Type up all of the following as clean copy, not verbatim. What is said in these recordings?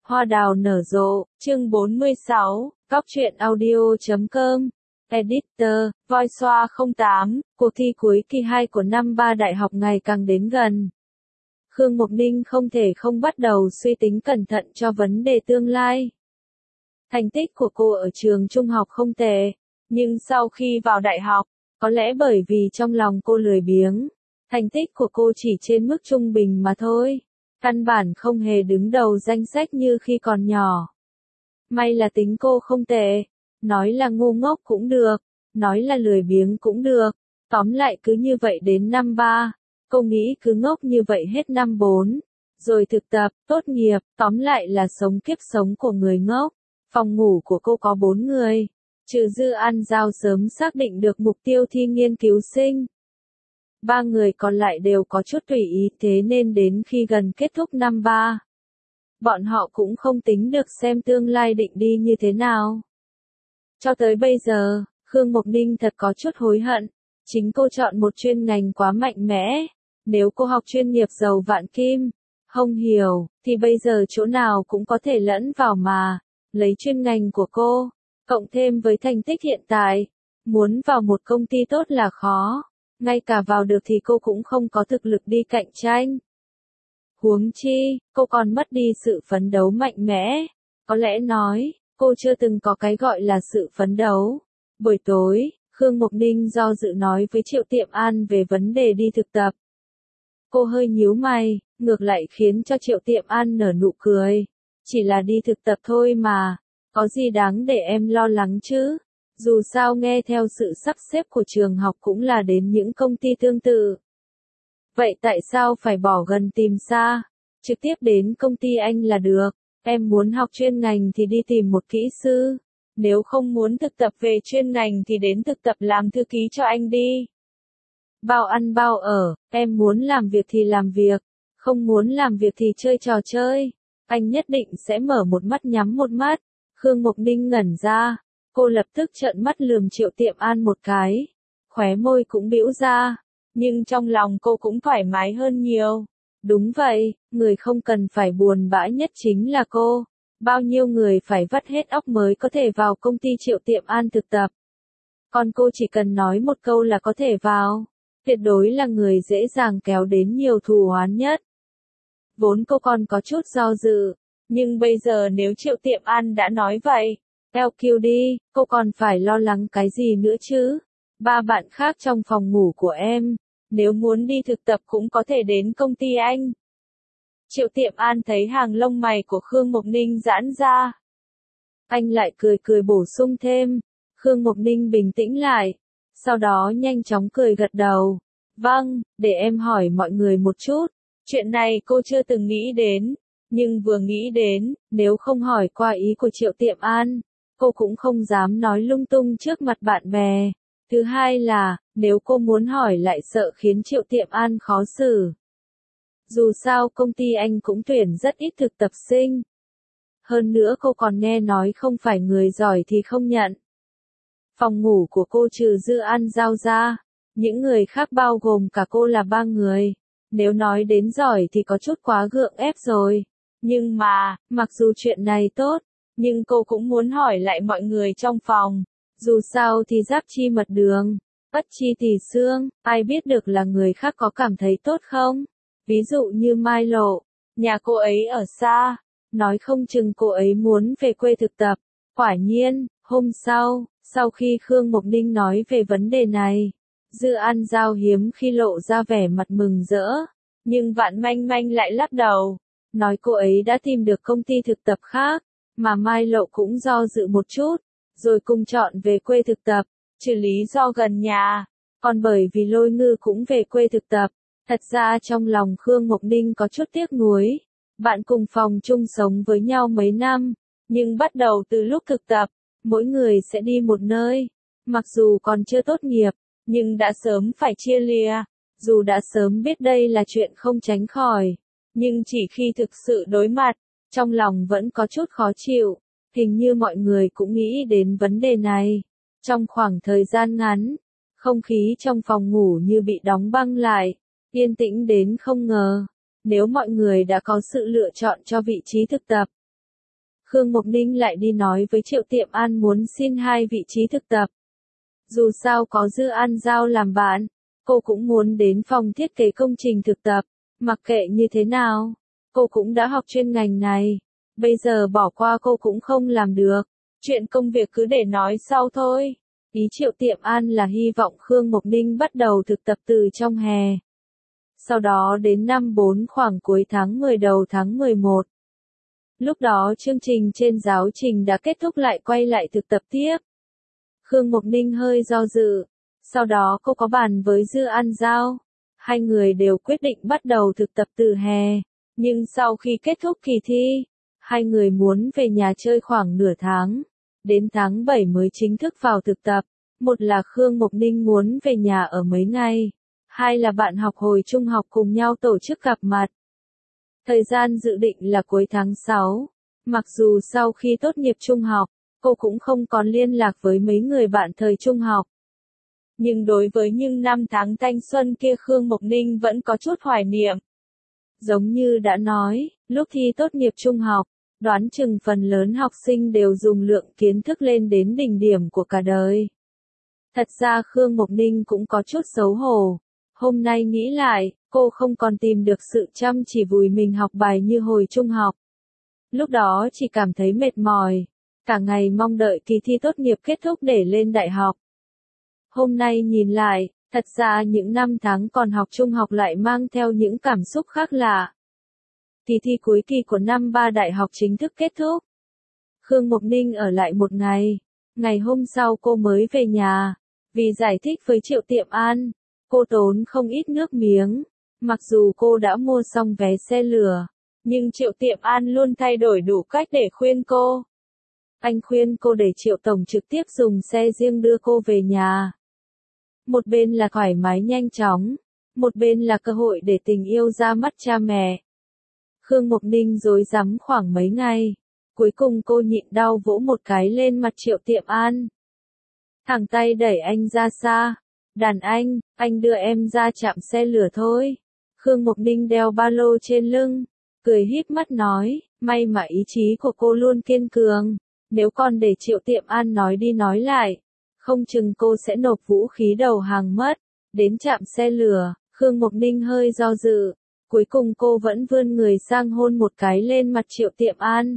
Hoa đào nở rộ, chương 46, Cóc truyện audio.com, Editor, Voice 08, cuộc thi cuối kỳ 2 của năm 3 đại học ngày càng đến gần. Khương Mộc Ninh không thể không bắt đầu suy tính cẩn thận cho vấn đề tương lai. Thành tích của cô ở trường trung học không tệ, nhưng sau khi vào đại học, có lẽ bởi vì trong lòng cô lười biếng, thành tích của cô chỉ trên mức trung bình mà thôi. Căn bản không hề đứng đầu danh sách như khi còn nhỏ. May là tính cô không tệ, nói là ngu ngốc cũng được, nói là lười biếng cũng được, tóm lại cứ như vậy đến năm 3, cô nghĩ cứ ngốc như vậy hết năm 4, rồi thực tập, tốt nghiệp, tóm lại là sống kiếp sống của người ngốc. Phòng ngủ của cô có 4 người, trừ Dư An Giao sớm xác định được mục tiêu thi nghiên cứu sinh. 3 người còn lại đều có chút tùy ý, thế nên đến khi gần kết thúc năm 3, bọn họ cũng không tính được xem tương lai định đi như thế nào. Cho tới bây giờ, Khương Mộc Ninh thật có chút hối hận, chính cô chọn một chuyên ngành quá mạnh mẽ. Nếu cô học chuyên nghiệp giàu vạn kim, không hiểu, thì bây giờ chỗ nào cũng có thể lẫn vào mà. Lấy chuyên ngành của cô, cộng thêm với thành tích hiện tại, muốn vào một công ty tốt là khó. Ngay cả vào được thì cô cũng không có thực lực đi cạnh tranh. Huống chi, cô còn mất đi sự phấn đấu mạnh mẽ. Có lẽ nói, cô chưa từng có cái gọi là sự phấn đấu. Buổi tối, Khương Mộc Ninh do dự nói với Triệu Tiệm An về vấn đề đi thực tập. Cô hơi nhíu mày, ngược lại khiến cho Triệu Tiệm An nở nụ cười. Chỉ là đi thực tập thôi mà, có gì đáng để em lo lắng chứ? Dù sao nghe theo sự sắp xếp của trường học cũng là đến những công ty tương tự. Vậy tại sao phải bỏ gần tìm xa? Trực tiếp đến công ty anh là được. Em muốn học chuyên ngành thì đi tìm một kỹ sư. Nếu không muốn thực tập về chuyên ngành thì đến thực tập làm thư ký cho anh đi. Bao ăn bao ở, em muốn làm việc thì làm việc. Không muốn làm việc thì chơi trò chơi. Anh nhất định sẽ mở một mắt nhắm một mắt. Khương Mộc Ninh ngẩn ra. Cô lập tức trợn mắt lườm Triệu Tiệm An một cái. Khóe môi cũng bĩu ra. Nhưng trong lòng cô cũng thoải mái hơn nhiều. Đúng vậy, người không cần phải buồn bã nhất chính là cô. Bao nhiêu người phải vắt hết óc mới có thể vào công ty Triệu Tiệm An thực tập. Còn cô chỉ cần nói một câu là có thể vào. Tuyệt đối là người dễ dàng kéo đến nhiều thù oán nhất. Vốn cô còn có chút do dự. Nhưng bây giờ nếu Triệu Tiệm An đã nói vậy, LQ đi, cô còn phải lo lắng cái gì nữa chứ? 3 bạn khác trong phòng ngủ của em, nếu muốn đi thực tập cũng có thể đến công ty anh. Triệu Tiệm An thấy hàng lông mày của Khương Mộc Ninh giãn ra. Anh lại cười cười bổ sung thêm. Khương Mộc Ninh bình tĩnh lại, sau đó nhanh chóng cười gật đầu. Vâng, để em hỏi mọi người một chút. Chuyện này cô chưa từng nghĩ đến, nhưng vừa nghĩ đến, nếu không hỏi qua ý của Triệu Tiệm An, cô cũng không dám nói lung tung trước mặt bạn bè. Thứ hai là, nếu cô muốn hỏi lại sợ khiến Triệu Tiệm An khó xử. Dù sao công ty anh cũng tuyển rất ít thực tập sinh. Hơn nữa cô còn nghe nói không phải người giỏi thì không nhận. Phòng ngủ của cô trừ Dư An Giao ra, những người khác bao gồm cả cô là 3 người. Nếu nói đến giỏi thì có chút quá gượng ép rồi. Nhưng mà, mặc dù chuyện này tốt, nhưng cô cũng muốn hỏi lại mọi người trong phòng. Dù sao thì giáp chi mật đường, bất chi tỳ xương, ai biết được là người khác có cảm thấy tốt không? Ví dụ như Mai Lộ, nhà cô ấy ở xa, nói không chừng cô ấy muốn về quê thực tập. Quả nhiên, hôm sau khi Khương Mộc Ninh nói về vấn đề này, Dư An Giao hiếm khi lộ ra vẻ mặt mừng rỡ, nhưng Vạn Manh Manh lại lắc đầu, nói cô ấy đã tìm được công ty thực tập khác, mà Mai Lộ cũng do dự một chút, rồi cùng chọn về quê thực tập, trừ lý do gần nhà, còn bởi vì Lôi Ngư cũng về quê thực tập. Thật ra trong lòng Khương Mộc Ninh có chút tiếc nuối, bạn cùng phòng chung sống với nhau mấy năm, nhưng bắt đầu từ lúc thực tập, mỗi người sẽ đi một nơi, mặc dù còn chưa tốt nghiệp, nhưng đã sớm phải chia lìa, dù đã sớm biết đây là chuyện không tránh khỏi, nhưng chỉ khi thực sự đối mặt, trong lòng vẫn có chút khó chịu, hình như mọi người cũng nghĩ đến vấn đề này. Trong khoảng thời gian ngắn, không khí trong phòng ngủ như bị đóng băng lại, yên tĩnh đến không ngờ. Nếu mọi người đã có sự lựa chọn cho vị trí thực tập, Khương Mộc Ninh lại đi nói với Triệu Tiệm An muốn xin 2 vị trí thực tập. Dù sao có Dư An Giao làm bạn, cô cũng muốn đến phòng thiết kế công trình thực tập, mặc kệ như thế nào, cô cũng đã học chuyên ngành này, bây giờ bỏ qua cô cũng không làm được, chuyện công việc cứ để nói sau thôi. Ý Triệu Tiệm An là hy vọng Khương Mộc Ninh bắt đầu thực tập từ trong hè. Sau đó đến năm 4 khoảng cuối tháng 10 đầu tháng 11. Lúc đó chương trình trên giáo trình đã kết thúc lại quay lại thực tập tiếp. Khương Mộc Ninh hơi do dự. Sau đó cô có bàn với Dư An Giao. Hai người đều quyết định bắt đầu thực tập từ hè. Nhưng sau khi kết thúc kỳ thi, hai người muốn về nhà chơi khoảng nửa tháng. Đến tháng 7 mới chính thức vào thực tập. Một là Khương Mộc Ninh muốn về nhà ở mấy ngày. Hai là bạn học hồi trung học cùng nhau tổ chức gặp mặt. Thời gian dự định là cuối tháng 6. Mặc dù sau khi tốt nghiệp trung học, cô cũng không còn liên lạc với mấy người bạn thời trung học. Nhưng đối với những năm tháng thanh xuân kia Khương Mộc Ninh vẫn có chút hoài niệm. Giống như đã nói, lúc thi tốt nghiệp trung học, đoán chừng phần lớn học sinh đều dùng lượng kiến thức lên đến đỉnh điểm của cả đời. Thật ra Khương Mộc Ninh cũng có chút xấu hổ. Hôm nay nghĩ lại, cô không còn tìm được sự chăm chỉ vùi mình học bài như hồi trung học. Lúc đó chỉ cảm thấy mệt mỏi, cả ngày mong đợi kỳ thi tốt nghiệp kết thúc để lên đại học. Hôm nay nhìn lại, thật ra những năm tháng còn học trung học lại mang theo những cảm xúc khác lạ. Kỳ thi cuối kỳ của năm 3 đại học chính thức kết thúc. Khương Mộc Ninh ở lại một ngày. Ngày hôm sau cô mới về nhà. Vì giải thích với Triệu Tiệm An, cô tốn không ít nước miếng. Mặc dù cô đã mua xong vé xe lửa, nhưng Triệu Tiệm An luôn thay đổi đủ cách để khuyên cô. Anh khuyên cô để Triệu Tổng trực tiếp dùng xe riêng đưa cô về nhà. Một bên là thoải mái nhanh chóng, một bên là cơ hội để tình yêu ra mắt cha mẹ. Khương Mộc Ninh rối rắm khoảng mấy ngày. Cuối cùng cô nhịn đau vỗ một cái lên mặt Triệu Tiệm An. Thẳng tay đẩy anh ra xa. Đàn anh đưa em ra trạm xe lửa thôi. Khương Mộc Ninh đeo ba lô trên lưng, cười híp mắt nói, may mà ý chí của cô luôn kiên cường. Nếu còn để Triệu Tiệm An nói đi nói lại, không chừng cô sẽ nộp vũ khí đầu hàng mất. Đến trạm xe lửa, Khương Mộc Ninh hơi do dự. Cuối cùng cô vẫn vươn người sang hôn một cái lên mặt Triệu Tiệm An.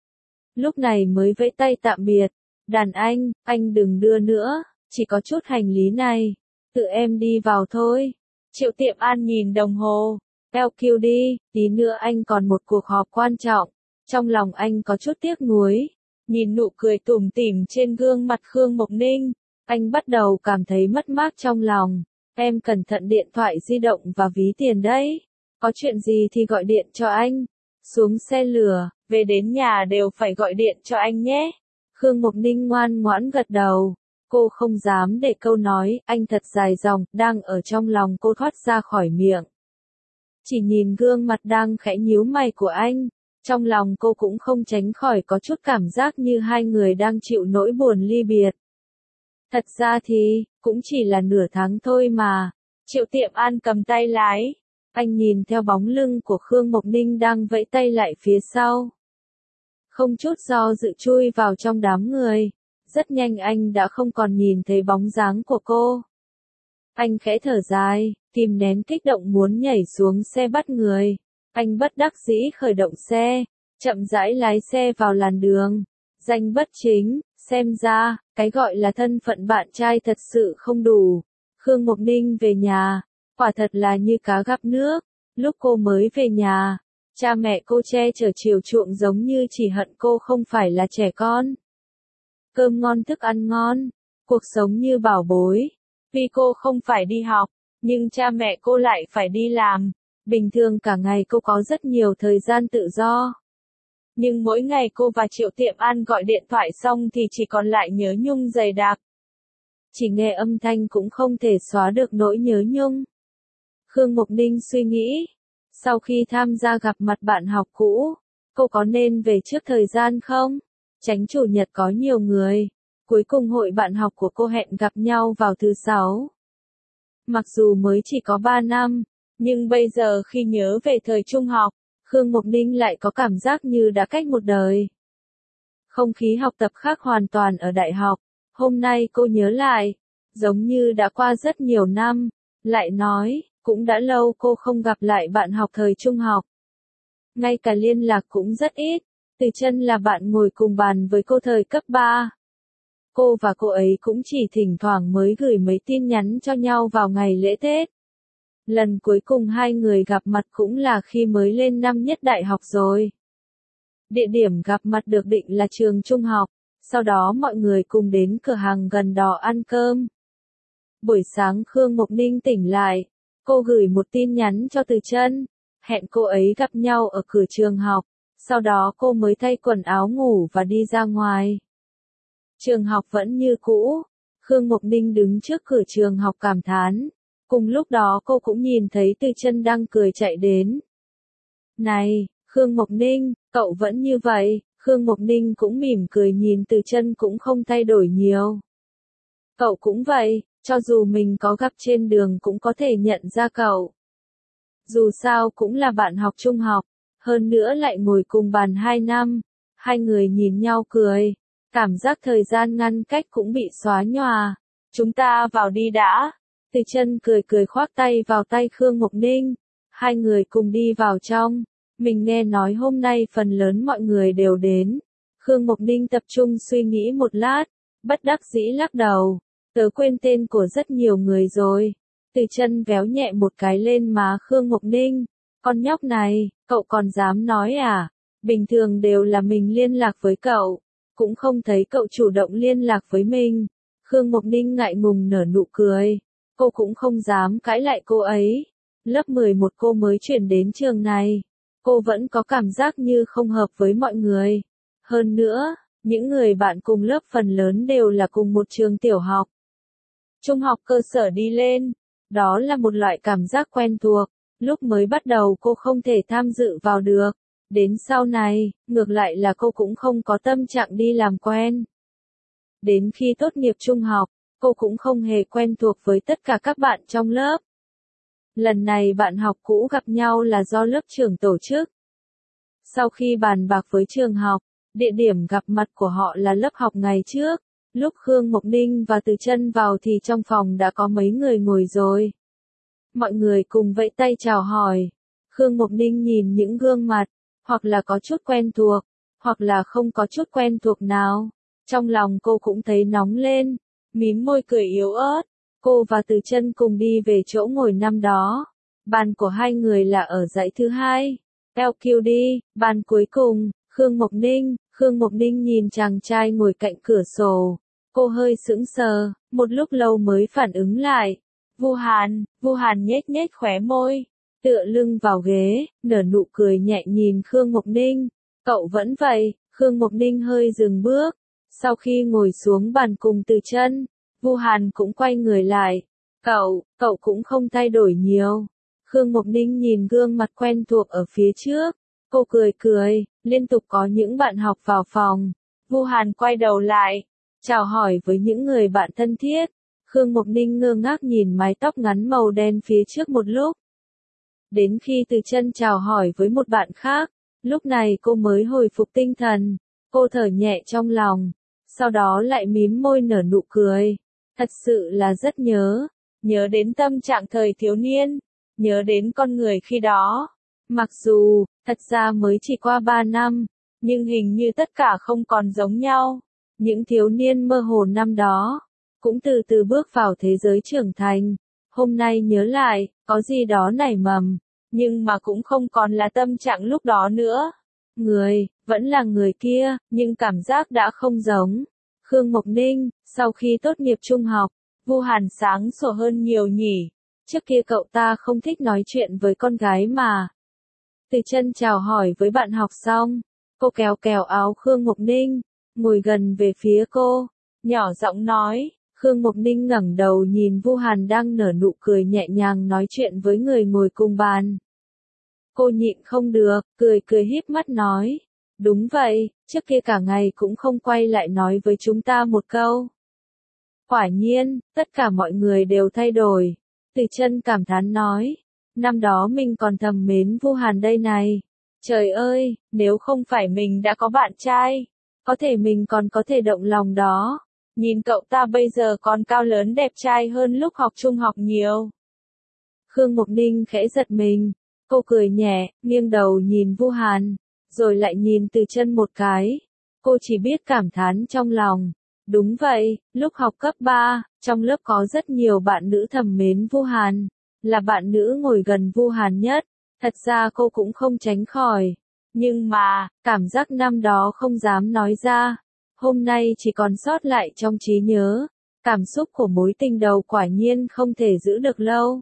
Lúc này mới vẫy tay tạm biệt. Đàn anh đừng đưa nữa, chỉ có chút hành lý này. Tự em đi vào thôi. Triệu Tiệm An nhìn đồng hồ. LQ đi, tí nữa anh còn một cuộc họp quan trọng. Trong lòng anh có chút tiếc nuối. Nhìn nụ cười tủm tỉm trên gương mặt Khương Mộc Ninh, anh bắt đầu cảm thấy mất mát trong lòng. Em cẩn thận điện thoại di động và ví tiền đấy. Có chuyện gì thì gọi điện cho anh. Xuống xe lửa, về đến nhà đều phải gọi điện cho anh nhé. Khương Mộc Ninh ngoan ngoãn gật đầu. Cô không dám để câu nói anh thật dài dòng đang ở trong lòng cô thoát ra khỏi miệng. Chỉ nhìn gương mặt đang khẽ nhíu mày của anh, trong lòng cô cũng không tránh khỏi có chút cảm giác như hai người đang chịu nỗi buồn ly biệt. Thật ra thì, cũng chỉ là nửa tháng thôi mà. Triệu Tiệm An cầm tay lái. Anh nhìn theo bóng lưng của Khương Mộc Ninh đang vẫy tay lại phía sau. Không chút do dự chui vào trong đám người. Rất nhanh anh đã không còn nhìn thấy bóng dáng của cô. Anh khẽ thở dài, kìm nén kích động muốn nhảy xuống xe bắt người. Anh bất đắc dĩ khởi động xe, chậm rãi lái xe vào làn đường. Danh bất chính, xem ra, cái gọi là thân phận bạn trai thật sự không đủ. Khương Mộc Ninh về nhà, quả thật là như cá gặp nước. Lúc cô mới về nhà, cha mẹ cô che chở chiều chuộng giống như chỉ hận cô không phải là trẻ con. Cơm ngon thức ăn ngon, cuộc sống như bảo bối. Vì cô không phải đi học, nhưng cha mẹ cô lại phải đi làm. Bình thường cả ngày cô có rất nhiều thời gian tự do. Nhưng mỗi ngày cô và Triệu Tiệm An gọi điện thoại xong thì chỉ còn lại nhớ nhung dày đặc. Chỉ nghe âm thanh cũng không thể xóa được nỗi nhớ nhung. Khương Mộc Ninh suy nghĩ, sau khi tham gia gặp mặt bạn học cũ, cô có nên về trước thời gian không? Tránh chủ nhật có nhiều người. Cuối cùng hội bạn học của cô hẹn gặp nhau vào thứ 6. Mặc dù mới chỉ có 3 năm, nhưng bây giờ khi nhớ về thời trung học, Khương Mộc Ninh lại có cảm giác như đã cách một đời. Không khí học tập khác hoàn toàn ở đại học. Hôm nay cô nhớ lại, giống như đã qua rất nhiều năm, lại nói, cũng đã lâu cô không gặp lại bạn học thời trung học. Ngay cả liên lạc cũng rất ít. Từ Chân là bạn ngồi cùng bàn với cô thời cấp 3. Cô và cô ấy cũng chỉ thỉnh thoảng mới gửi mấy tin nhắn cho nhau vào ngày lễ Tết. Lần cuối cùng hai người gặp mặt cũng là khi mới lên năm nhất đại học rồi. Địa điểm gặp mặt được định là trường trung học, sau đó mọi người cùng đến cửa hàng gần đó ăn cơm. Buổi sáng Khương Mộc Ninh tỉnh lại, cô gửi một tin nhắn cho Từ Chân, hẹn cô ấy gặp nhau ở cửa trường học, sau đó cô mới thay quần áo ngủ và đi ra ngoài. Trường học vẫn như cũ, Khương Mộc Ninh đứng trước cửa trường học cảm thán. Cùng lúc đó cô cũng nhìn thấy Từ Chân đang cười chạy đến. Này, Khương Mộc Ninh, cậu vẫn như vậy. Khương Mộc Ninh cũng mỉm cười nhìn Từ Chân cũng không thay đổi nhiều. Cậu cũng vậy, cho dù mình có gặp trên đường cũng có thể nhận ra cậu. Dù sao cũng là bạn học trung học, hơn nữa lại ngồi cùng bàn 2 năm. Hai người nhìn nhau cười, cảm giác thời gian ngăn cách cũng bị xóa nhòa. Chúng ta vào đi đã. Từ Chân cười cười khoác tay vào tay Khương Mộc Ninh. Hai người cùng đi vào trong. Mình nghe nói hôm nay phần lớn mọi người đều đến. Khương Mộc Ninh tập trung suy nghĩ một lát, bất đắc dĩ lắc đầu. Tớ quên tên của rất nhiều người rồi. Từ Chân véo nhẹ một cái lên má Khương Mộc Ninh. Con nhóc này, cậu còn dám nói à? Bình thường đều là mình liên lạc với cậu. Cũng không thấy cậu chủ động liên lạc với mình. Khương Mộc Ninh ngại ngùng nở nụ cười. Cô cũng không dám cãi lại cô ấy. Lớp 11 cô mới chuyển đến trường này. Cô vẫn có cảm giác như không hợp với mọi người. Hơn nữa, những người bạn cùng lớp phần lớn đều là cùng một trường tiểu học. Trung học cơ sở đi lên. Đó là một loại cảm giác quen thuộc. Lúc mới bắt đầu cô không thể tham dự vào được. Đến sau này, ngược lại là cô cũng không có tâm trạng đi làm quen. Đến khi tốt nghiệp trung học, cô cũng không hề quen thuộc với tất cả các bạn trong lớp. Lần này bạn học cũ gặp nhau là do lớp trưởng tổ chức. Sau khi bàn bạc với trường học, địa điểm gặp mặt của họ là lớp học ngày trước. Lúc Khương Mộc Ninh và Từ Chân vào thì trong phòng đã có mấy người ngồi rồi. Mọi người cùng vẫy tay chào hỏi. Khương Mộc Ninh nhìn những gương mặt, hoặc là có chút quen thuộc, hoặc là không có chút quen thuộc nào. Trong lòng cô cũng thấy nóng lên, mím môi cười yếu ớt. Cô và Từ Chân cùng đi về chỗ ngồi năm đó. Bàn của hai người là ở dãy thứ 2. LQD, bàn cuối cùng, Khương Mộc Ninh nhìn chàng trai ngồi cạnh cửa sổ. Cô hơi sững sờ, một lúc lâu mới phản ứng lại. Vu Hàn nhếch nhếch khóe môi, tựa lưng vào ghế, nở nụ cười nhẹ nhìn Khương Mộc Ninh. Cậu vẫn vậy. Khương Mộc Ninh hơi dừng bước. Sau khi ngồi xuống bàn cùng Từ Chân, Vu Hàn cũng quay người lại. Cậu cũng không thay đổi nhiều. Khương Mộc Ninh nhìn gương mặt quen thuộc ở phía trước. Cô cười, liên tục có những bạn học vào phòng. Vu Hàn quay đầu lại, chào hỏi với những người bạn thân thiết. Khương Mộc Ninh ngơ ngác nhìn mái tóc ngắn màu đen phía trước một lúc. Đến khi Từ Chân chào hỏi với một bạn khác, lúc này cô mới hồi phục tinh thần. Cô thở nhẹ trong lòng, sau đó lại mím môi nở nụ cười. Thật sự là rất nhớ đến tâm trạng thời thiếu niên, nhớ đến con người khi đó. Mặc dù, thật ra mới chỉ qua 3 năm, nhưng hình như tất cả không còn giống nhau. Những thiếu niên mơ hồ năm đó, cũng từ từ bước vào thế giới trưởng thành. Hôm nay nhớ lại, có gì đó nảy mầm, nhưng mà cũng không còn là tâm trạng lúc đó nữa. Người, vẫn là người kia, nhưng cảm giác đã không giống. Khương Mộc Ninh, sau khi tốt nghiệp trung học, Vu Hàn sáng sủa hơn nhiều nhỉ. Trước kia cậu ta không thích nói chuyện với con gái mà. Từ Chân chào hỏi với bạn học xong, cô kéo áo Khương Mộc Ninh, ngồi gần về phía cô, nhỏ giọng nói. Khương Mộc Ninh ngẩng đầu nhìn Vu Hàn đang nở nụ cười nhẹ nhàng nói chuyện với người ngồi cùng bàn. Cô nhịn không được, cười híp mắt nói. Đúng vậy, trước kia cả ngày cũng không quay lại nói với chúng ta một câu. Quả nhiên, tất cả mọi người đều thay đổi. Từ Chân cảm thán nói. Năm đó mình còn thầm mến Vu Hàn đây này. Trời ơi, nếu không phải mình đã có bạn trai, Có thể mình còn có thể động lòng đó. Nhìn cậu ta bây giờ còn cao lớn đẹp trai hơn lúc học trung học nhiều. Khương Mộc Ninh khẽ giật mình. Cô cười nhẹ, nghiêng đầu nhìn Vu Hàn, rồi lại nhìn Từ Chân một cái. Cô chỉ biết cảm thán trong lòng. Đúng vậy, lúc học cấp 3, trong lớp có rất nhiều bạn nữ thầm mến Vu Hàn. Là bạn nữ ngồi gần Vu Hàn nhất. Thật ra cô cũng không tránh khỏi. Nhưng mà, cảm giác năm đó không dám nói ra. Hôm nay chỉ còn sót lại trong trí nhớ. Cảm xúc của mối tình đầu quả nhiên không thể giữ được lâu.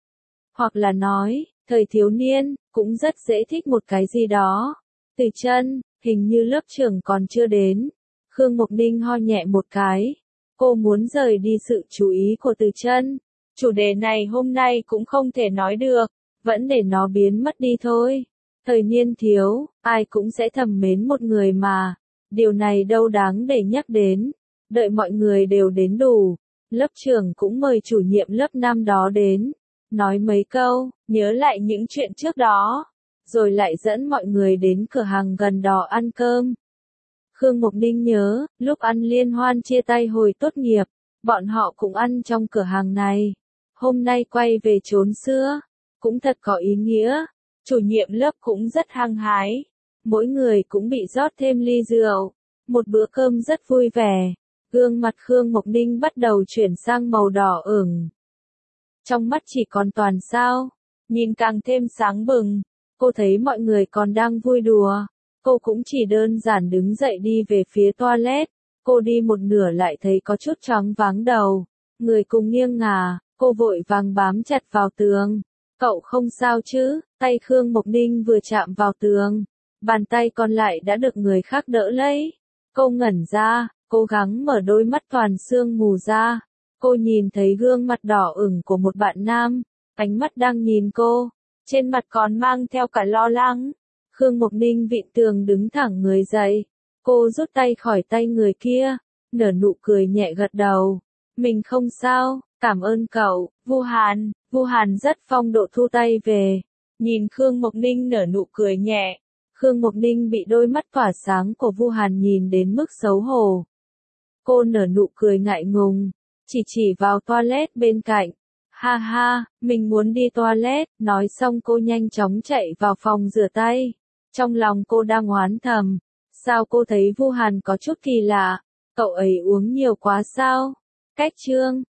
Hoặc là nói, thời thiếu niên, cũng rất dễ thích một cái gì đó. Từ Chân, hình như lớp trưởng còn chưa đến. Khương Mộc Ninh ho nhẹ một cái. Cô muốn rời đi sự chú ý của Từ Chân. Chủ đề này hôm nay cũng không thể nói được, vẫn để nó biến mất đi thôi. Thời niên thiếu, ai cũng sẽ thầm mến một người mà. Điều này đâu đáng để nhắc đến. Đợi mọi người đều đến đủ. Lớp trưởng cũng mời chủ nhiệm lớp năm đó đến. Nói mấy câu, nhớ lại những chuyện trước đó. Rồi lại dẫn mọi người đến cửa hàng gần đó ăn cơm. Khương Mộc Ninh nhớ, lúc ăn liên hoan chia tay hồi tốt nghiệp, bọn họ cũng ăn trong cửa hàng này. Hôm nay quay về chốn xưa, cũng thật có ý nghĩa. Chủ nhiệm lớp cũng rất hăng hái. Mỗi người cũng bị rót thêm ly rượu. Một bữa cơm rất vui vẻ. Gương mặt Khương Mộc Ninh bắt đầu chuyển sang màu đỏ ửng. Trong mắt chỉ còn toàn sao. Nhìn càng thêm sáng bừng. Cô thấy mọi người còn đang vui đùa. Cô cũng chỉ đơn giản đứng dậy đi về phía toilet. Cô đi một nửa lại thấy có chút choáng váng đầu. Người cùng nghiêng ngả, cô vội vàng bám chặt vào tường. Cậu không sao chứ? Tay Khương Mộc Ninh vừa chạm vào tường. Bàn tay còn lại đã được người khác đỡ lấy. Cô ngẩn ra, cố gắng mở đôi mắt toàn sương mù ra. Cô nhìn thấy gương mặt đỏ ửng của một bạn nam. Ánh mắt đang nhìn cô. Trên mặt còn mang theo cả lo lắng. Khương Mộc Ninh vịn tường đứng thẳng người dậy. Cô rút tay khỏi tay người kia. Nở nụ cười nhẹ gật đầu. Mình không sao, cảm ơn cậu, Vu Hàn. Vu Hàn rất phong độ thu tay về. Nhìn Khương Mộc Ninh nở nụ cười nhẹ. Khương Mộc Ninh bị đôi mắt tỏa sáng của Vu Hàn nhìn đến mức xấu hổ. Cô nở nụ cười ngại ngùng. Chỉ vào toilet bên cạnh. Ha ha, mình muốn đi toilet. Nói xong cô nhanh chóng chạy vào phòng rửa tay. Trong lòng cô đang oán thầm. Sao cô thấy Vu Hàn có chút kỳ lạ? Cậu ấy uống nhiều quá sao? Cách chương